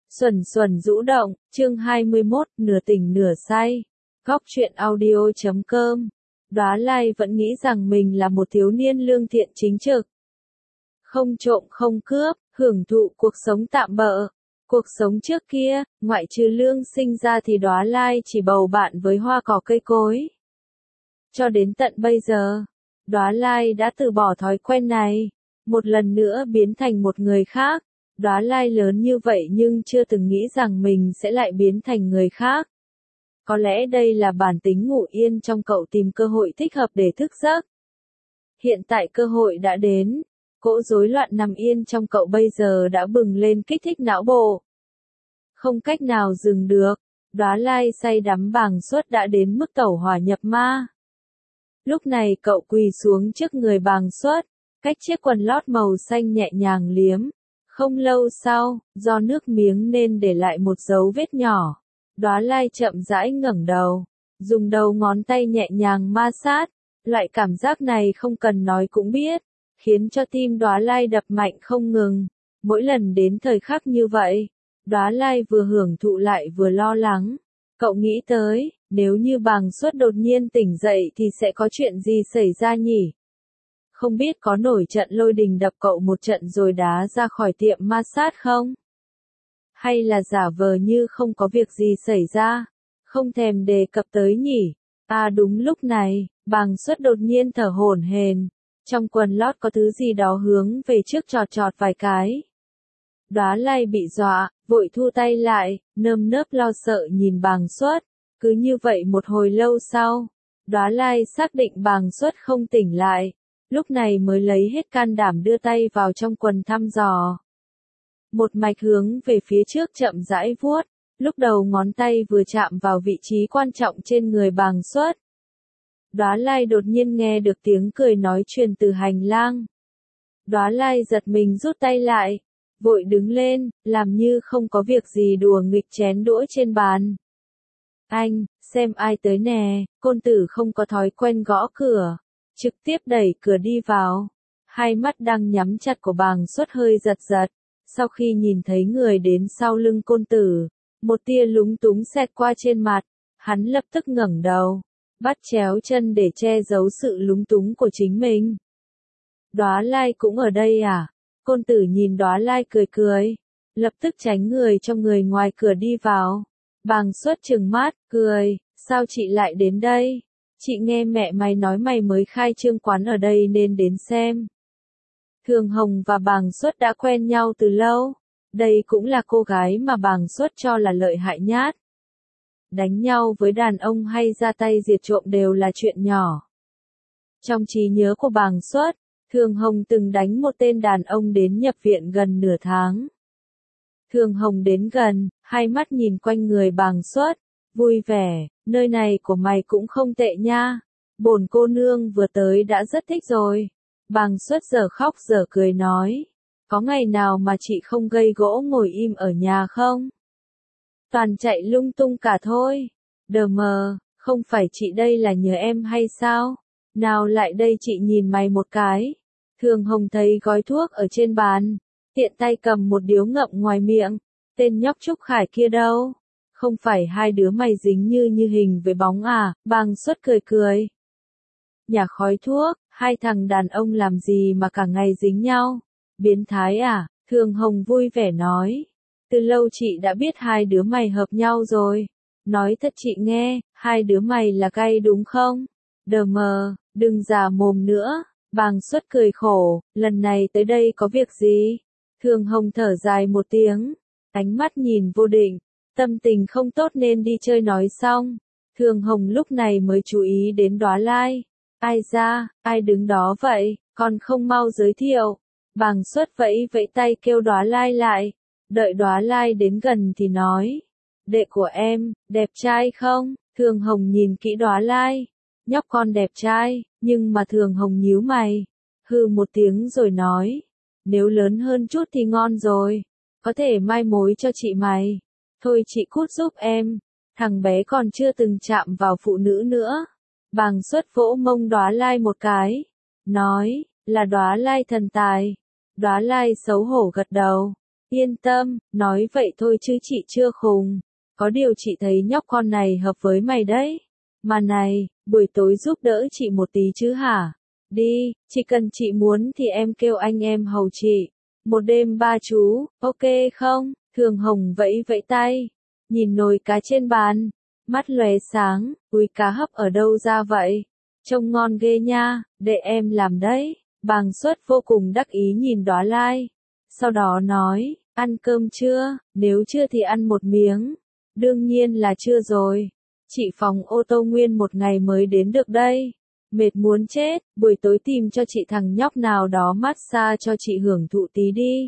Xuẩn xuẩn rũ động, chương 21, nửa tỉnh nửa say. Góc truyện audio.com. Đóa Lai vẫn nghĩ rằng mình là một thiếu niên lương thiện chính trực. Không trộm không cướp, hưởng thụ cuộc sống tạm bợ. Cuộc sống trước kia, ngoại trừ lương sinh ra thì Đóa Lai chỉ bầu bạn với hoa cỏ cây cối. Cho đến tận bây giờ, Đóa Lai đã từ bỏ thói quen này, một lần nữa biến thành một người khác. Đóa Lai lớn như vậy nhưng chưa từng nghĩ rằng mình sẽ lại biến thành người khác. Có lẽ đây là bản tính ngủ yên trong cậu tìm cơ hội thích hợp để thức giấc. Hiện tại cơ hội đã đến, cỗ rối loạn nằm yên trong cậu bây giờ đã bừng lên kích thích não bộ. Không cách nào dừng được, Đóa Lai say đắm bàng suất đã đến mức tẩu hỏa nhập ma. Lúc này cậu quỳ xuống trước người bàng suất, cách chiếc quần lót màu xanh nhẹ nhàng liếm. Không lâu sau, do nước miếng nên để lại một dấu vết nhỏ. Đóa Lai chậm rãi ngẩng đầu, dùng đầu ngón tay nhẹ nhàng ma sát. Loại cảm giác này không cần nói cũng biết, khiến cho tim Đóa Lai đập mạnh không ngừng. Mỗi lần đến thời khắc như vậy, Đóa Lai vừa hưởng thụ lại vừa lo lắng. Cậu nghĩ tới, nếu như bàng suất đột nhiên tỉnh dậy thì sẽ có chuyện gì xảy ra nhỉ? Không biết có nổi trận lôi đình đập cậu một trận rồi đá ra khỏi tiệm massage không? Hay là giả vờ như không có việc gì xảy ra, không thèm đề cập tới nhỉ? À đúng lúc này, bàng suất đột nhiên thở hổn hển, trong quần lót có thứ gì đó hướng về trước chọt chọt vài cái. Đóa Lai bị dọa, vội thu tay lại, nơm nớp lo sợ nhìn bàng suất. Cứ như vậy một hồi lâu sau, Đóa Lai xác định bàng suất không tỉnh lại. Lúc này mới lấy hết can đảm đưa tay vào trong quần thăm dò. Một mạch hướng về phía trước chậm rãi vuốt, lúc đầu ngón tay vừa chạm vào vị trí quan trọng trên người bàng suất. Đóa Lai đột nhiên nghe được tiếng cười nói truyền từ hành lang. Đóa Lai giật mình rút tay lại, vội đứng lên, làm như không có việc gì đùa nghịch chén đũa trên bàn. Anh, xem ai tới nè, côn tử không có thói quen gõ cửa. Trực tiếp đẩy cửa đi vào. Hai mắt đang nhắm chặt của bàng suất hơi giật giật. Sau khi nhìn thấy người đến sau lưng côn tử, một tia lúng túng xẹt qua trên mặt. Hắn lập tức ngẩng đầu, bắt chéo chân để che giấu sự lúng túng của chính mình. Đóa Lai cũng ở đây à? Côn tử nhìn Đóa Lai cười cười, lập tức tránh người trong người ngoài cửa đi vào. Bàng suất trừng mắt, cười, sao chị lại đến đây? Chị nghe mẹ mày nói mày mới khai trương quán ở đây nên đến xem. Thường Hồng và bàng suất đã quen nhau từ lâu. Đây cũng là cô gái mà bàng suất cho là lợi hại nhát. Đánh nhau với đàn ông hay ra tay diệt trộm đều là chuyện nhỏ. Trong trí nhớ của bàng suất, Thường Hồng từng đánh một tên đàn ông đến nhập viện gần nửa tháng. Thường Hồng đến gần, hai mắt nhìn quanh người bàng suất, vui vẻ, nơi này của mày cũng không tệ nha. Bổn cô nương vừa tới đã rất thích rồi. Bàng suất giờ khóc giờ cười nói. Có ngày nào mà chị không gây gỗ ngồi im ở nhà không? Toàn chạy lung tung cả thôi. Đờ mờ, không phải chị đây là nhờ em hay sao? Nào lại đây chị nhìn mày một cái. Thường Hồng thấy gói thuốc ở trên bàn, tiện tay cầm một điếu ngậm ngoài miệng. Tên nhóc Trúc Khải kia đâu? Không phải hai đứa mày dính như hình với bóng à? Bàng suất cười cười. Nhà khói thuốc, hai thằng đàn ông làm gì mà cả ngày dính nhau? Biến thái à? Thường Hồng vui vẻ nói. Từ lâu chị đã biết hai đứa mày hợp nhau rồi. Nói thật chị nghe, hai đứa mày là gay đúng không? Đờ mờ, đừng giả mồm nữa. Bàng suất cười khổ, lần này tới đây có việc gì? Thường Hồng thở dài một tiếng, ánh mắt nhìn vô định. Tâm tình không tốt nên đi chơi nói xong. Thường Hồng lúc này mới chú ý đến Đóa Lai. Ai ra, ai đứng đó vậy, còn không mau giới thiệu. Bàng suất vẫy vẫy tay kêu Đóa Lai lại. Đợi Đóa Lai đến gần thì nói. Đệ của em, đẹp trai không? Thường Hồng nhìn kỹ Đóa Lai. Nhóc con đẹp trai, nhưng mà Thường Hồng nhíu mày. Hừ một tiếng rồi nói. Nếu lớn hơn chút thì ngon rồi. Có thể mai mối cho chị mày. Thôi chị cút giúp em. Thằng bé còn chưa từng chạm vào phụ nữ nữa. Bàng suất vỗ mông Đóa Lai một cái. Nói, là Đóa Lai thần tài. Đóa Lai xấu hổ gật đầu. Yên tâm, nói vậy thôi chứ chị chưa khùng. Có điều chị thấy nhóc con này hợp với mày đấy. Mà này, buổi tối giúp đỡ chị một tí chứ hả? Đi, chỉ cần chị muốn thì em kêu anh em hầu chị. Một đêm ba chú, ok không? Thường Hồng vẫy vẫy tay. Nhìn nồi cá trên bàn. Mắt lóe sáng, ui cá hấp ở đâu ra vậy? Trông ngon ghê nha, để em làm đấy. Bàng Xuất vô cùng đắc ý nhìn Đóa Lai. Sau đó nói, ăn cơm chưa? Nếu chưa thì ăn một miếng. Đương nhiên là chưa rồi. Chị phóng ô tô nguyên một ngày mới đến được đây. Mệt muốn chết, buổi tối tìm cho chị thằng nhóc nào đó massage cho chị hưởng thụ tí đi.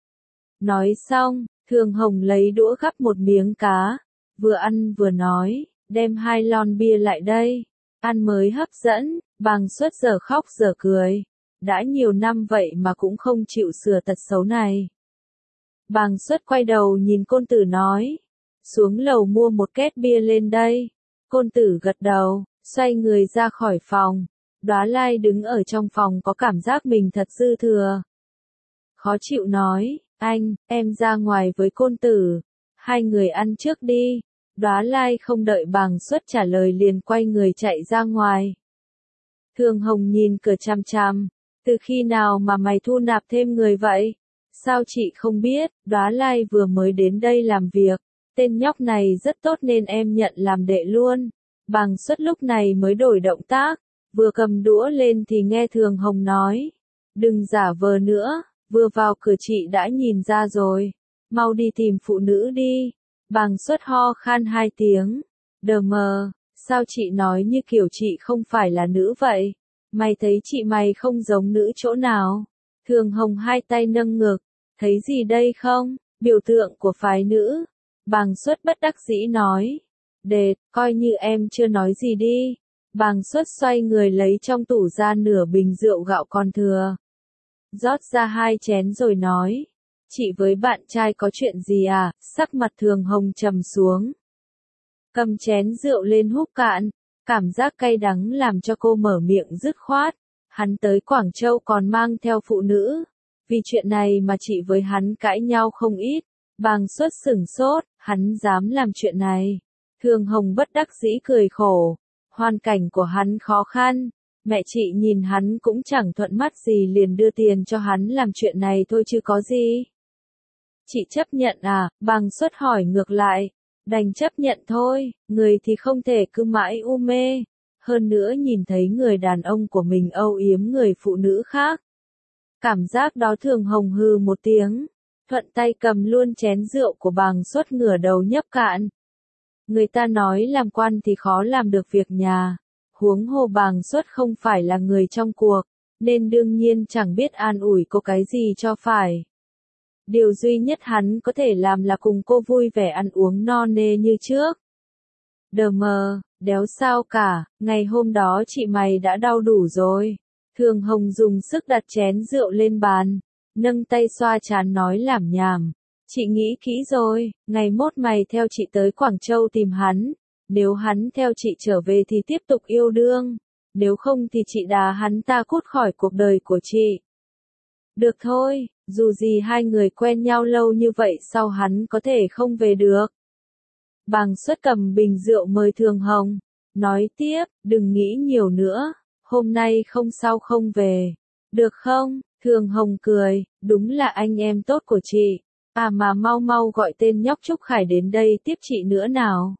Nói xong, Thường Hồng lấy đũa gắp một miếng cá. Vừa ăn vừa nói, đem 2 lon bia lại đây. Ăn mới hấp dẫn, Bàng Xuất giờ khóc giờ cười. Đã nhiều năm vậy mà cũng không chịu sửa tật xấu này. Bàng Xuất quay đầu nhìn Côn Tử nói. Xuống lầu mua một két bia lên đây. Côn Tử gật đầu, xoay người ra khỏi phòng. Đóa Lai đứng ở trong phòng có cảm giác mình thật dư thừa. Khó chịu nói, anh, em ra ngoài với Côn Tử. Hai người ăn trước đi. Đóa Lai không đợi Bàng Xuất trả lời liền quay người chạy ra ngoài. Thường Hồng nhìn cửa chằm chằm. Từ khi nào mà mày thu nạp thêm người vậy? Sao chị không biết, Đóa Lai vừa mới đến đây làm việc. Tên nhóc này rất tốt nên em nhận làm đệ luôn. Bàng Xuất lúc này mới đổi động tác. Vừa cầm đũa lên thì nghe Thường Hồng nói. Đừng giả vờ nữa, vừa vào cửa chị đã nhìn ra rồi. Mau đi tìm phụ nữ đi. Bàng Xuất ho khan 2 tiếng. Đờ mờ, sao chị nói như kiểu chị không phải là nữ vậy? Mày thấy chị mày không giống nữ chỗ nào? Thường Hồng 2 tay nâng ngực. Thấy gì đây không? Biểu tượng của phái nữ. Bàng Xuất bất đắc dĩ nói. Đệt, coi như em chưa nói gì đi. Bàng Xuất xoay người lấy trong tủ ra nửa bình rượu gạo còn thừa. Rót ra 2 chén rồi nói. Chị với bạn trai có chuyện gì à? Sắc mặt Thường Hồng trầm xuống. Cầm chén rượu lên húp cạn. Cảm giác cay đắng làm cho cô mở miệng dứt khoát. Hắn tới Quảng Châu còn mang theo phụ nữ. Vì chuyện này mà chị với hắn cãi nhau không ít. Bàng Xuất sửng sốt, hắn dám làm chuyện này. Thường Hồng bất đắc dĩ cười khổ. Hoàn cảnh của hắn khó khăn. Mẹ chị nhìn hắn cũng chẳng thuận mắt gì liền đưa tiền cho hắn làm chuyện này thôi chứ có gì. Chị chấp nhận à? Bàng Xuất hỏi ngược lại. Đành chấp nhận thôi, người thì không thể cứ mãi u mê. Hơn nữa nhìn thấy người đàn ông của mình âu yếm người phụ nữ khác. Cảm giác đó Thường Hồng hừ một tiếng. Thuận tay cầm luôn chén rượu của Bàng Xuất ngửa đầu nhấp cạn. Người ta nói làm quan thì khó làm được việc nhà. Huống hồ Bàng Xuất không phải là người trong cuộc, nên đương nhiên chẳng biết an ủi cô cái gì cho phải. Điều duy nhất hắn có thể làm là cùng cô vui vẻ ăn uống no nê như trước. Đờ mờ, đéo sao cả, ngày hôm đó chị mày đã đau đủ rồi. Thường Hồng dùng sức đặt chén rượu lên bàn, nâng tay xoa trán nói làm nhảm. Chị nghĩ kỹ rồi, ngày mốt mày theo chị tới Quảng Châu tìm hắn. Nếu hắn theo chị trở về thì tiếp tục yêu đương. Nếu không thì chị đá hắn ta cút khỏi cuộc đời của chị. Được thôi, dù gì hai người quen nhau lâu như vậy sao hắn có thể không về được. Bàng Xuất cầm bình rượu mời Thường Hồng. Nói tiếp, đừng nghĩ nhiều nữa. Hôm nay không sao không về. Được không? Thường Hồng cười, đúng là anh em tốt của chị. À mà mau mau gọi tên nhóc Trúc Khải đến đây tiếp chị nữa nào.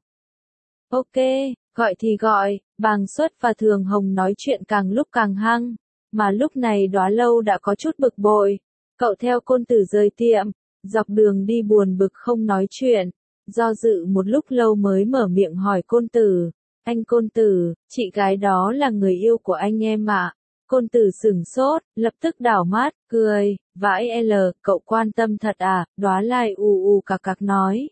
Ok, gọi thì gọi. Bàng Xuất và Thường Hồng nói chuyện càng lúc càng hăng. Mà lúc này Đóa Lâu đã có chút bực bội. Cậu theo Côn Tử rời tiệm. Dọc đường đi buồn bực không nói chuyện. Do dự một lúc lâu mới mở miệng hỏi Côn Tử. Anh Côn Tử, chị gái đó là người yêu của anh em ạ. Côn Tử sửng sốt, lập tức đảo mắt, cười. Vãi L, cậu quan tâm thật à? Đóa Lai u cạc cạc nói.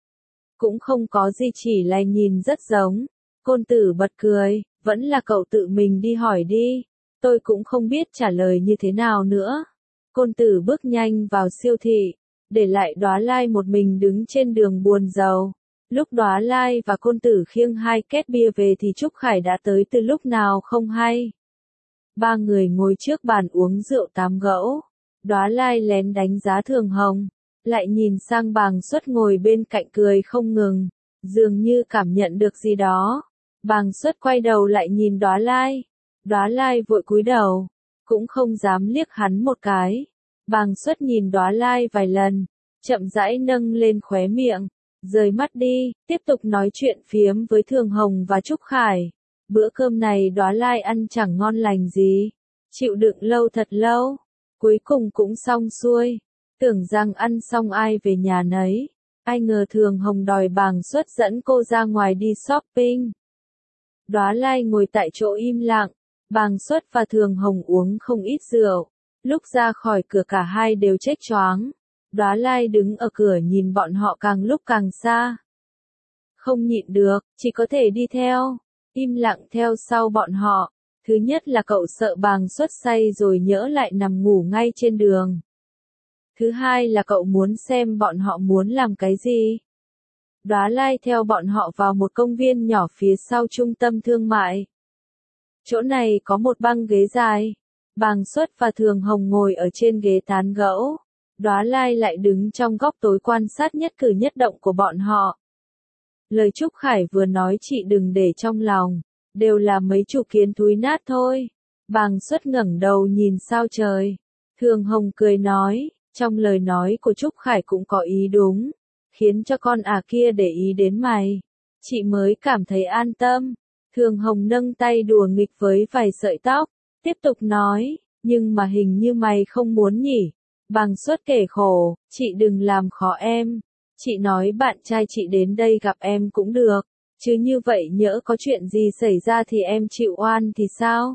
Cũng không có gì chỉ là nhìn rất giống. Côn Tử bật cười, vẫn là cậu tự mình đi hỏi đi. Tôi cũng không biết trả lời như thế nào nữa. Côn Tử bước nhanh vào siêu thị, để lại Đóa Lai một mình đứng trên đường buồn rầu. Lúc Đóa Lai và Côn Tử khiêng 2 két bia về thì Trúc Khải đã tới từ lúc nào không hay. Ba người ngồi trước bàn uống rượu tám gẫu. Đóa Lai lén đánh giá Thường Hồng. lại nhìn sang Bàng Xuất ngồi bên cạnh cười không ngừng, dường như cảm nhận được gì đó. Bàng Xuất quay đầu lại nhìn Đóa Lai. Đóa Lai vội cúi đầu, cũng không dám liếc hắn một cái. Bàng Xuất nhìn Đóa Lai vài lần, chậm rãi nâng lên khóe miệng, rời mắt đi, tiếp tục nói chuyện phiếm với Thường Hồng và Trúc Khải. Bữa cơm này Đóa Lai ăn chẳng ngon lành gì, chịu đựng lâu thật lâu, cuối cùng cũng xong xuôi. Tưởng rằng ăn xong ai về nhà nấy, ai ngờ Thường Hồng đòi Bàng Xuất dẫn cô ra ngoài đi shopping. Đóa Lai ngồi tại chỗ im lặng, Bàng Xuất và Thường Hồng uống không ít rượu. Lúc ra khỏi cửa cả hai đều chết choáng. Đóa Lai đứng ở cửa nhìn bọn họ càng lúc càng xa. Không nhịn được, chỉ có thể đi theo, im lặng theo sau bọn họ. Thứ nhất là cậu sợ Bàng Xuất say rồi nhỡ lại nằm ngủ ngay trên đường. Thứ hai là cậu muốn xem bọn họ muốn làm cái gì. Đóa Lai theo bọn họ vào một công viên nhỏ phía sau trung tâm thương mại. Chỗ này có một băng ghế dài. Bàng Xuất và Thường Hồng ngồi ở trên ghế tán gẫu. Đóa Lai lại đứng trong góc tối quan sát nhất cử nhất động của bọn họ. Lời Trúc Khải vừa nói chị đừng để trong lòng, đều là mấy chủ kiến thúi nát thôi. Bàng Xuất ngẩng đầu nhìn sao trời. Thường Hồng cười nói, trong lời nói của Trúc Khải cũng có ý đúng, khiến cho con kia để ý đến mày. Chị mới cảm thấy an tâm. Thường Hồng nâng tay đùa nghịch với vài sợi tóc, tiếp tục nói, nhưng mà hình như mày không muốn nhỉ. Bàng Xuất kể khổ, chị đừng làm khó em. Chị nói bạn trai chị đến đây gặp em cũng được, chứ như vậy nhỡ có chuyện gì xảy ra thì em chịu oan thì sao?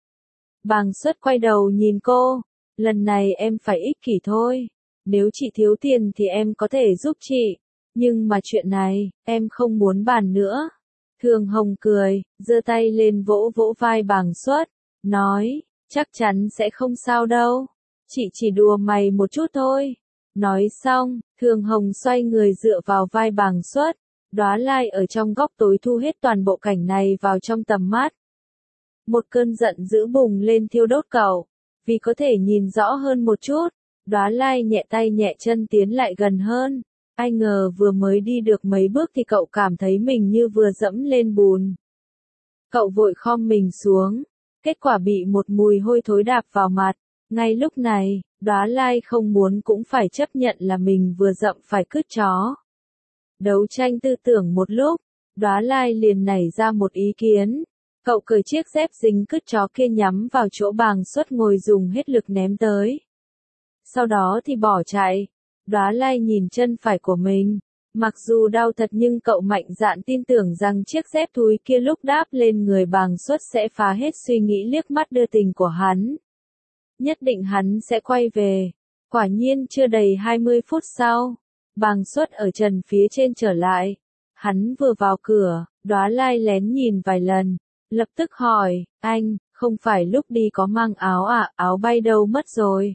Bàng Xuất quay đầu nhìn cô, lần này em phải ích kỷ thôi. Nếu chị thiếu tiền thì em có thể giúp chị, nhưng mà chuyện này, em không muốn bàn nữa. Thường Hồng cười, giơ tay lên vỗ vỗ vai Bàng Xuất, nói, chắc chắn sẽ không sao đâu. Chị chỉ đùa mày một chút thôi. Nói xong, Thường Hồng xoay người dựa vào vai Bàng Xuất. Đóa Lai ở trong góc tối thu hết toàn bộ cảnh này vào trong tầm mắt. Một cơn giận dữ bùng lên thiêu đốt cậu. Vì có thể nhìn rõ hơn một chút, Đóa Lai nhẹ tay nhẹ chân tiến lại gần hơn. Ai ngờ vừa mới đi được mấy bước thì cậu cảm thấy mình như vừa dẫm lên bùn. Cậu vội khom mình xuống, kết quả bị một mùi hôi thối đạp vào mặt. Ngay lúc này, Đóa Lai không muốn cũng phải chấp nhận là mình vừa dậm phải cứt chó. Đấu tranh tư tưởng một lúc, Đóa Lai liền nảy ra một ý kiến. Cậu cởi chiếc dép dính cứt chó kia nhắm vào chỗ Bàng Xuất ngồi dùng hết lực ném tới. Sau đó thì bỏ chạy. Đóa Lai nhìn chân phải của mình. Mặc dù đau thật nhưng cậu mạnh dạn tin tưởng rằng chiếc dép thúi kia lúc đáp lên người Bàng Xuất sẽ phá hết suy nghĩ liếc mắt đưa tình của hắn. Nhất định hắn sẽ quay về. Quả nhiên chưa đầy 20 phút sau, Bàng Xuất ở trần phía trên trở lại. Hắn vừa vào cửa, Đóa Lai lén nhìn vài lần, lập tức hỏi, anh, không phải lúc đi có mang áo à, áo bay đâu mất rồi.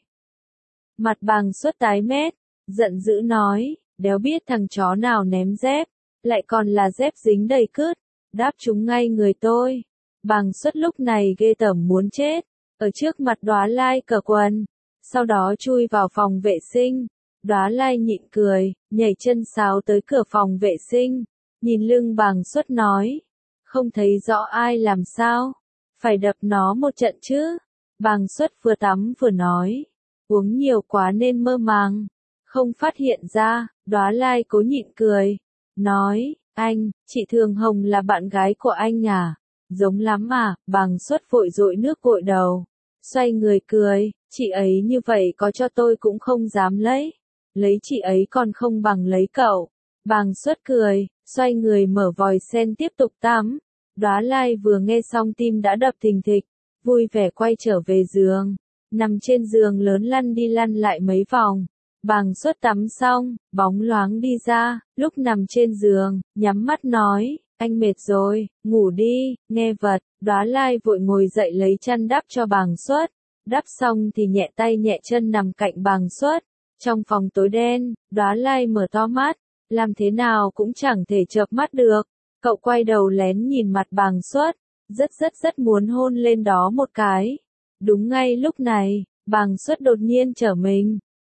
Mặt Bàng Xuất tái mét, giận dữ nói, đéo biết thằng chó nào ném dép, lại còn là dép dính đầy cứt, đáp trúng ngay người tôi. Bàng Xuất lúc này ghê tởm muốn chết, ở trước mặt Đóa Lai cởi quần, sau đó chui vào phòng vệ sinh. Đóa Lai nhịn cười, nhảy chân sáo tới cửa phòng vệ sinh, nhìn lưng Bàng Xuất nói, không thấy rõ ai làm sao, phải đập nó một trận chứ. Bàng Xuất vừa tắm vừa nói, uống nhiều quá nên mơ màng, không phát hiện ra. Đóa Lai cố nhịn cười, nói, anh, chị Thường Hồng là bạn gái của anh à? Giống lắm à? Bàng Xuất vội dội nước gội đầu, xoay người cười, chị ấy như vậy có cho tôi cũng không dám lấy chị ấy còn không bằng lấy cậu. Bàng Xuất cười, xoay người mở vòi sen tiếp tục tắm. Đóa Lai vừa nghe xong tim đã đập thình thịch, vui vẻ quay trở về giường, nằm trên giường lớn lăn đi lăn lại mấy vòng. Bàng Xuất tắm xong, bóng loáng đi ra, lúc nằm trên giường, nhắm mắt nói, anh mệt rồi, ngủ đi, nghe vật. Đóa Lai vội ngồi dậy lấy chăn đắp cho Bàng Xuất, đắp xong thì nhẹ tay nhẹ chân nằm cạnh Bàng Xuất. Trong phòng tối đen, Đóa Lai mở to mắt, làm thế nào cũng chẳng thể chợp mắt được. Cậu quay đầu lén nhìn mặt Bàng Xuất, rất muốn hôn lên đó một cái. Đúng ngay lúc này, Bàng Xuất đột nhiên trở mình.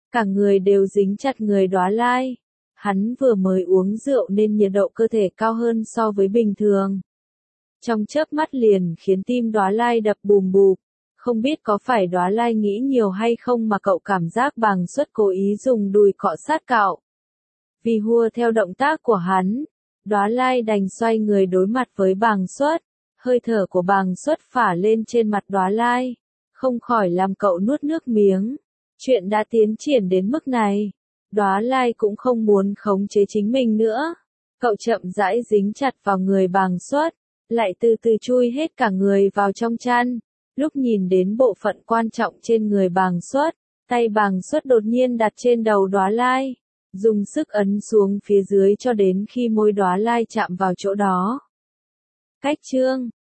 Cả người đều dính chặt người Đóa Lai. Hắn vừa mới uống rượu nên nhiệt độ cơ thể cao hơn so với bình thường. Trong chớp mắt liền khiến tim Đóa Lai đập bùm bụp. Không biết có phải Đóa Lai nghĩ nhiều hay không mà cậu cảm giác Bàng Suất cố ý dùng đùi cọ sát cậu. Vì hùa theo động tác của hắn, Đóa Lai đành xoay người đối mặt với Bàng Suất. Hơi thở của Bàng Suất phả lên trên mặt Đóa Lai, không khỏi làm cậu nuốt nước miếng. Chuyện đã tiến triển đến mức này, Đóa Lai cũng không muốn khống chế chính mình nữa. Cậu chậm rãi dính chặt vào người Bàng Suất, lại từ từ chui hết cả người vào trong chăn. Lúc nhìn đến bộ phận quan trọng trên người Bàng Suất, tay Bàng Suất đột nhiên đặt trên đầu Đóa Lai, dùng sức ấn xuống phía dưới cho đến khi môi Đóa Lai chạm vào chỗ đó. Cách chương